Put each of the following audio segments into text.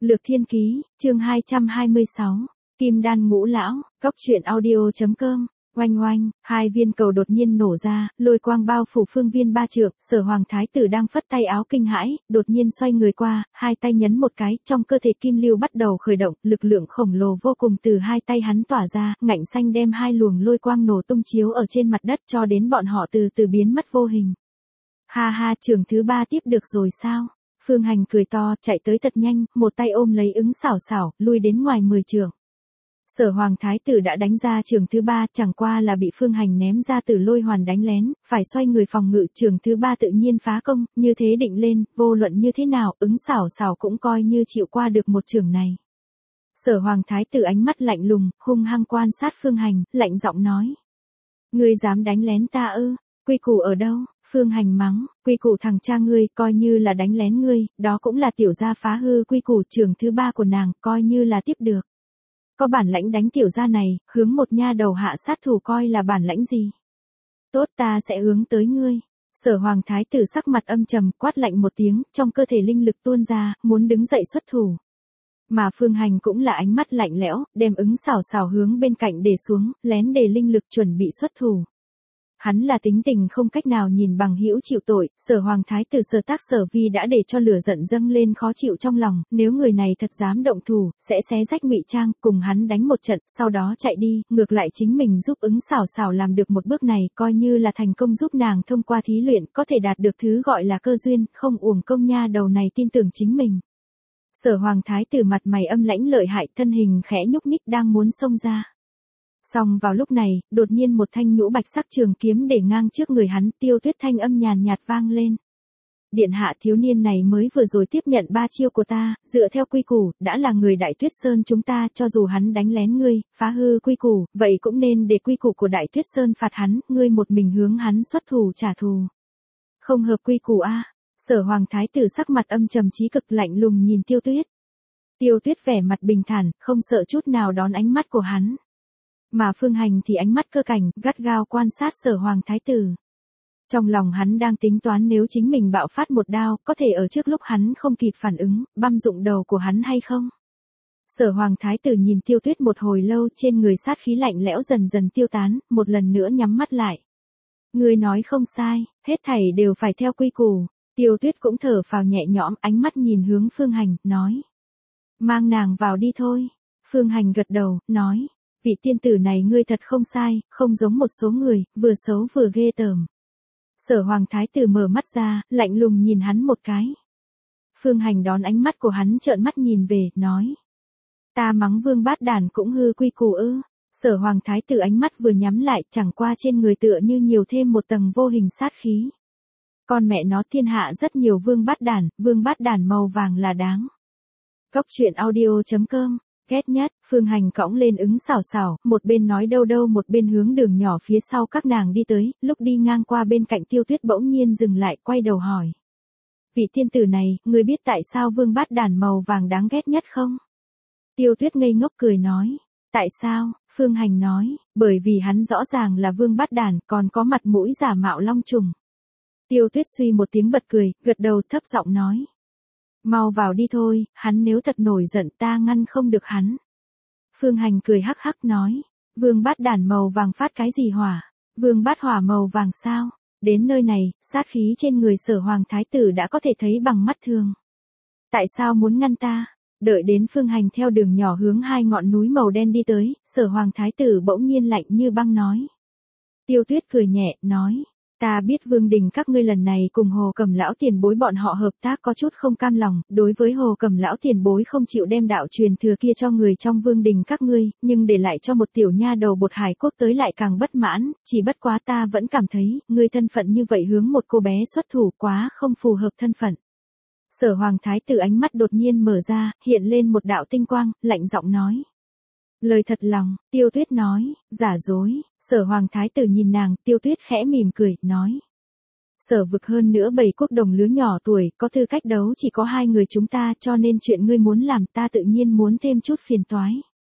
Lược Thiên Ký, chương 226, Kim Đan Ngũ Lão, Cốc truyện audio.com. Oanh oanh, hai viên cầu đột nhiên nổ ra, lôi quang bao phủ phương viên 3 trượng, Sở Hoàng Thái tử đang phất tay áo kinh hãi, đột nhiên xoay người qua, hai tay nhấn một cái, trong cơ thể kim lưu bắt đầu khởi động, lực lượng khổng lồ vô cùng từ hai tay hắn tỏa ra, ngạnh xanh đem hai luồng lôi quang nổ tung chiếu ở trên mặt đất cho đến bọn họ từ từ biến mất vô hình. Ha ha, trường thứ 3 tiếp được rồi sao? Phương Hành cười to, chạy tới thật nhanh, một tay ôm lấy ứng xảo xảo, lui đến ngoài 10 trượng. Sở Hoàng Thái tử đã đánh ra trường thứ 3, chẳng qua là bị Phương Hành ném ra từ lôi hoàn đánh lén, phải xoay người phòng ngự, trường thứ 3 tự nhiên phá công, như thế định lên, vô luận như thế nào, ứng xảo xảo cũng coi như chịu qua được một trường này. Sở Hoàng Thái tử ánh mắt lạnh lùng, hung hăng quan sát Phương Hành, lạnh giọng nói: Ngươi dám đánh lén ta ư? Quy củ ở đâu? Phương Hành mắng: Quy củ thằng cha ngươi, coi như là đánh lén ngươi, đó cũng là tiểu gia phá hư quy củ, trường thứ 3 của nàng, coi như là tiếp được. Có bản lãnh đánh tiểu gia này, hướng một nha đầu hạ sát thủ coi là bản lãnh gì? Tốt, ta sẽ hướng tới ngươi. Sở Hoàng Thái tử sắc mặt âm trầm, quát lạnh một tiếng, trong cơ thể linh lực tuôn ra, muốn đứng dậy xuất thủ. Mà Phương Hành cũng là ánh mắt lạnh lẽo, đem ứng xảo xảo hướng bên cạnh để xuống, lén để linh lực chuẩn bị xuất thủ. Hắn là tính tình không cách nào nhìn bằng hữu chịu tội, Sở Hoàng Thái tử Sở Tác Sở Vi đã để cho lửa giận dâng lên khó chịu trong lòng, nếu người này thật dám động thủ, sẽ xé rách ngụy trang, cùng hắn đánh một trận, sau đó chạy đi, ngược lại chính mình giúp ứng xảo xảo làm được một bước này, coi như là thành công giúp nàng thông qua thí luyện, có thể đạt được thứ gọi là cơ duyên, không uổng công nha đầu này tin tưởng chính mình. Sở Hoàng Thái tử mặt mày âm lãnh lợi hại, thân hình khẽ nhúc nhích đang muốn xông ra. Song vào lúc này, đột nhiên một thanh nhũ bạch sắc trường kiếm để ngang trước người hắn, Tiêu Tuyết thanh âm nhàn nhạt vang lên. Điện hạ, thiếu niên này mới vừa rồi tiếp nhận 3 chiêu của ta, dựa theo quy củ, đã là người Đại Tuyết Sơn chúng ta, cho dù hắn đánh lén ngươi, phá hư quy củ, vậy cũng nên để quy củ của Đại Tuyết Sơn phạt hắn, ngươi một mình hướng hắn xuất thủ trả thù. Không hợp quy củ a. Sở Hoàng Thái tử sắc mặt âm trầm chí cực, lạnh lùng nhìn Tiêu Tuyết. Tiêu Tuyết vẻ mặt bình thản, không sợ chút nào đón ánh mắt của hắn. Mà Phương Hành thì ánh mắt cơ cảnh, gắt gao quan sát Sở Hoàng Thái tử. Trong lòng hắn đang tính toán nếu chính mình bạo phát một đao, có thể ở trước lúc hắn không kịp phản ứng, băm rụng đầu của hắn hay không? Sở Hoàng Thái tử nhìn Tiêu Tuyết một hồi lâu, trên người sát khí lạnh lẽo dần dần tiêu tán, một lần nữa nhắm mắt lại. Ngươi nói không sai, hết thảy đều phải theo quy củ. Tiêu Tuyết cũng thở phào nhẹ nhõm, ánh mắt nhìn hướng Phương Hành, nói: Mang nàng vào đi thôi. Phương Hành gật đầu, nói: Vị tiên tử này ngươi thật không sai, không giống một số người, vừa xấu vừa ghê tởm. Sở Hoàng Thái tử mở mắt ra, lạnh lùng nhìn hắn một cái. Phương Hành đón ánh mắt của hắn trợn mắt nhìn về, nói: Ta mắng Vương Bát Đản cũng hư quy củ ư? Sở Hoàng Thái tử ánh mắt vừa nhắm lại, chẳng qua trên người tựa như nhiều thêm một tầng vô hình sát khí. Con mẹ nó, thiên hạ rất nhiều Vương Bát Đản màu vàng là đáng. Cốc truyện audio.com. Ghét nhất, Phương Hành cõng lên ứng xảo xảo, một bên nói đâu đâu một bên hướng đường nhỏ phía sau các nàng đi tới, lúc đi ngang qua bên cạnh Tiêu Tuyết bỗng nhiên dừng lại, quay đầu hỏi: Vị tiên tử này, ngươi biết tại sao Vương Bát Đản màu vàng đáng ghét nhất không? Tiêu Tuyết ngây ngốc cười nói: Tại sao? Phương Hành nói: Bởi vì hắn rõ ràng là Vương Bát Đản, còn có mặt mũi giả mạo long trùng. Tiêu Tuyết suy một tiếng bật cười, gật đầu thấp giọng nói: Mau vào đi thôi, hắn nếu thật nổi giận ta ngăn không được hắn. Phương Hành cười hắc hắc nói: Vương Bát Đản màu vàng phát cái gì hỏa? Vương Bát hỏa màu vàng sao? Đến nơi này, sát khí trên người Sở Hoàng Thái tử đã có thể thấy bằng mắt thường. Tại sao muốn ngăn ta? Đợi đến Phương Hành theo đường nhỏ hướng hai ngọn núi màu đen đi tới, Sở Hoàng Thái tử bỗng nhiên lạnh như băng nói. Tiêu Tuyết cười nhẹ, nói: Ta biết Vương đình các ngươi lần này cùng Hồ Cầm lão tiền bối bọn họ hợp tác có chút không cam lòng, đối với Hồ Cầm lão tiền bối không chịu đem đạo truyền thừa kia cho người trong Vương đình các ngươi, nhưng để lại cho một tiểu nha đầu bột hải quốc tới lại càng bất mãn, chỉ bất quá ta vẫn cảm thấy, ngươi thân phận như vậy hướng một cô bé xuất thủ quá không phù hợp thân phận. Sở Hoàng Thái tử ánh mắt đột nhiên mở ra, hiện lên một đạo tinh quang, lạnh giọng nói. Lời thật lòng, Tiêu Tuyết nói, giả dối. Sở Hoàng Thái tử nhìn nàng, Tiêu Tuyết khẽ mỉm cười, nói. Sở vực hơn nữa 7 quốc đồng lứa nhỏ tuổi, có tư cách đấu chỉ có 2 người chúng ta, cho nên chuyện ngươi muốn làm ta tự nhiên muốn thêm chút phiền toái.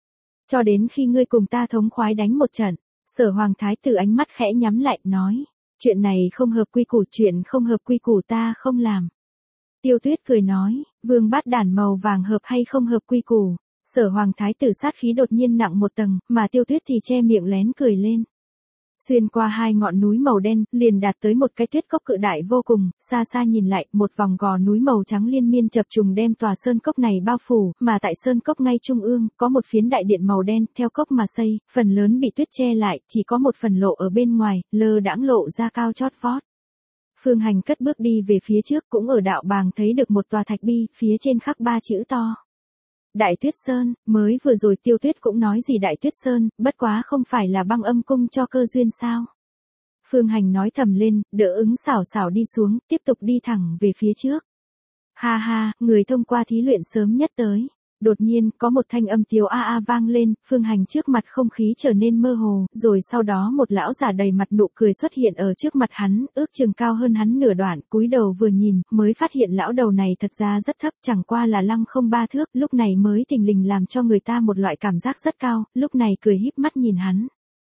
Cho đến khi ngươi cùng ta thống khoái đánh một trận, Sở Hoàng Thái tử ánh mắt khẽ nhắm lại, nói. Chuyện này không hợp quy củ, chuyện không hợp quy củ ta không làm. Tiêu Tuyết cười nói, vương bát đản màu vàng hợp hay không hợp quy củ. Sở Hoàng thái tử sát khí đột nhiên nặng một tầng, mà Tiêu Tuyết thì che miệng lén cười lên. Xuyên qua hai ngọn núi màu đen, liền đạt tới một cái tuyết cốc cự đại vô cùng, xa xa nhìn lại, một vòng gò núi màu trắng liên miên chập trùng đem tòa sơn cốc này bao phủ, mà tại sơn cốc ngay trung ương, có một phiến đại điện màu đen, theo cốc mà xây, phần lớn bị tuyết che lại, chỉ có một phần lộ ở bên ngoài, lơ đãng lộ ra cao chót vót. Phương Hành cất bước đi về phía trước, cũng ở đạo bàng thấy được một tòa thạch bi, phía trên khắc 3 chữ to. Đại Tuyết Sơn, mới vừa rồi Tiêu Tuyết cũng nói gì Đại Tuyết Sơn, bất quá không phải là Băng Âm Cung cho cơ duyên sao. Phương Hành nói thầm lên, đỡ ứng xảo xảo đi xuống, tiếp tục đi thẳng về phía trước. Ha ha, người thông qua thí luyện sớm nhất tới. Đột nhiên, có một thanh âm tiếu a a vang lên, Phương Hành trước mặt không khí trở nên mơ hồ, rồi sau đó một lão già đầy mặt nụ cười xuất hiện ở trước mặt hắn, ước chừng cao hơn hắn nửa đoạn, cúi đầu vừa nhìn, mới phát hiện lão đầu này thật ra rất thấp, chẳng qua là lăng không 3 thước, lúc này mới thình lình làm cho người ta một loại cảm giác rất cao, lúc này cười híp mắt nhìn hắn.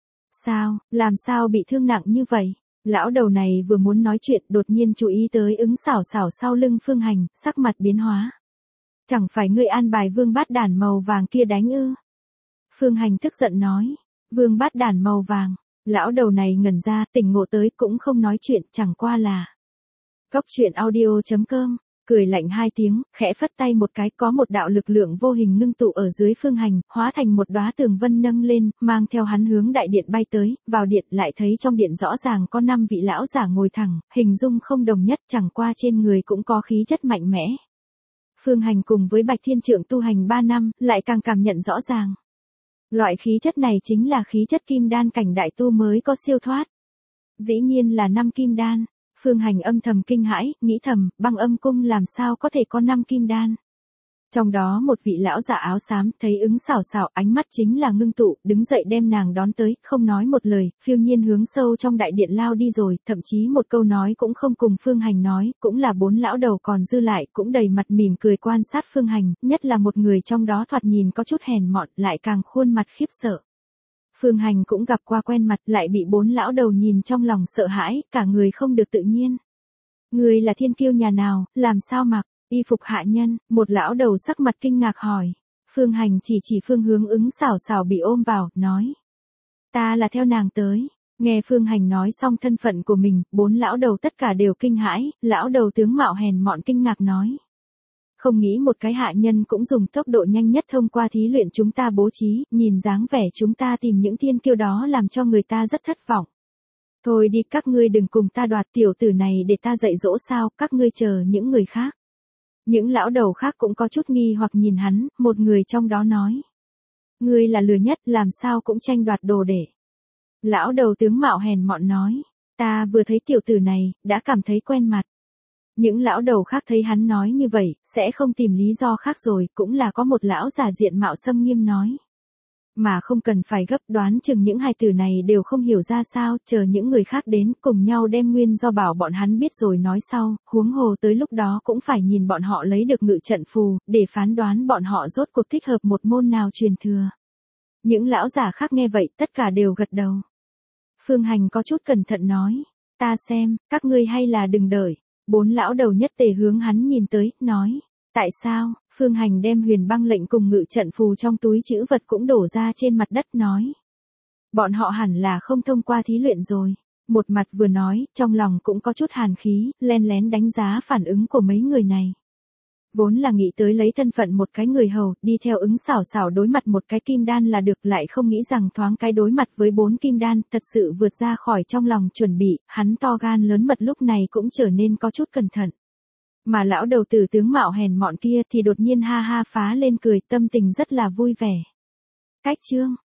Sao, làm sao bị thương nặng như vậy? Lão đầu này vừa muốn nói chuyện, đột nhiên chú ý tới ứng xảo xảo sau lưng Phương Hành, sắc mặt biến hóa. Chẳng phải ngươi an bài vương bát đản màu vàng kia đánh ư? Phương Hành tức giận nói. Vương bát đản màu vàng. Lão đầu này ngẩn ra, tỉnh ngộ tới cũng không nói chuyện, chẳng qua là. Cốc truyện audio.com, cười lạnh 2 tiếng, khẽ phất tay một cái, có một đạo lực lượng vô hình ngưng tụ ở dưới Phương Hành, hóa thành một đóa tường vân nâng lên, mang theo hắn hướng đại điện bay tới, vào điện lại thấy trong điện rõ ràng có 5 vị lão giả ngồi thẳng, hình dung không đồng nhất, chẳng qua trên người cũng có khí chất mạnh mẽ. Phương Hành cùng với Bạch Thiên Trượng tu hành 3 năm, lại càng cảm nhận rõ ràng. Loại khí chất này chính là khí chất kim đan cảnh đại tu mới có siêu thoát. Dĩ nhiên là 5 kim đan. Phương Hành âm thầm kinh hãi, nghĩ thầm, Băng Âm Cung làm sao có thể có 5 kim đan. Trong đó một vị lão giả áo xám, thấy ứng xảo xảo, ánh mắt chính là ngưng tụ, đứng dậy đem nàng đón tới, không nói một lời, phiêu nhiên hướng sâu trong đại điện lao đi rồi, thậm chí một câu nói cũng không cùng Phương Hành nói, cũng là 4 lão đầu còn dư lại, cũng đầy mặt mỉm cười quan sát Phương Hành, nhất là một người trong đó thoạt nhìn có chút hèn mọn, lại càng khuôn mặt khiếp sợ. Phương Hành cũng gặp qua quen mặt, lại bị 4 lão đầu nhìn trong lòng sợ hãi, cả người không được tự nhiên. Người là thiên kiêu nhà nào, làm sao mặc? Y phục hạ nhân, một lão đầu sắc mặt kinh ngạc hỏi. Phương Hành chỉ phương hướng ứng xảo xảo bị ôm vào, nói. Ta là theo nàng tới. Nghe Phương Hành nói xong thân phận của mình, 4 lão đầu tất cả đều kinh hãi, lão đầu tướng mạo hèn mọn kinh ngạc nói. Không nghĩ một cái hạ nhân cũng dùng tốc độ nhanh nhất thông qua thí luyện chúng ta bố trí, nhìn dáng vẻ chúng ta tìm những thiên kiêu đó làm cho người ta rất thất vọng. Thôi đi, các ngươi đừng cùng ta đoạt tiểu tử này để ta dạy dỗ sao, các ngươi chờ những người khác. Những lão đầu khác cũng có chút nghi hoặc nhìn hắn, một người trong đó nói. Ngươi là lừa nhất, làm sao cũng tranh đoạt đồ để. Lão đầu tướng mạo hèn mọn nói, ta vừa thấy tiểu tử này, đã cảm thấy quen mặt. Những lão đầu khác thấy hắn nói như vậy, sẽ không tìm lý do khác rồi, cũng là có một lão già diện mạo xâm nghiêm nói. Mà không cần phải gấp, đoán chừng những hài tử này đều không hiểu ra sao, chờ những người khác đến, cùng nhau đem nguyên do bảo bọn hắn biết rồi nói sau, huống hồ tới lúc đó cũng phải nhìn bọn họ lấy được ngự trận phù, để phán đoán bọn họ rốt cuộc thích hợp một môn nào truyền thừa. Những lão giả khác nghe vậy, tất cả đều gật đầu. Phương Hành có chút cẩn thận nói, ta xem, các ngươi hay là đừng đợi. 4 lão đầu nhất tề hướng hắn nhìn tới, nói. Tại sao? Phương Hành đem huyền băng lệnh cùng ngự trận phù trong túi trữ vật cũng đổ ra trên mặt đất nói. Bọn họ hẳn là không thông qua thí luyện rồi. Một mặt vừa nói, trong lòng cũng có chút hàn khí, len lén đánh giá phản ứng của mấy người này. Vốn là nghĩ tới lấy thân phận một cái người hầu, đi theo ứng xảo xảo đối mặt một cái kim đan là được, lại không nghĩ rằng thoáng cái đối mặt với 4 kim đan, thật sự vượt ra khỏi trong lòng chuẩn bị, hắn to gan lớn mật lúc này cũng trở nên có chút cẩn thận. Mà lão đầu tử tướng mạo hèn mọn kia thì đột nhiên ha ha phá lên cười, tâm tình rất là vui vẻ. Cách chương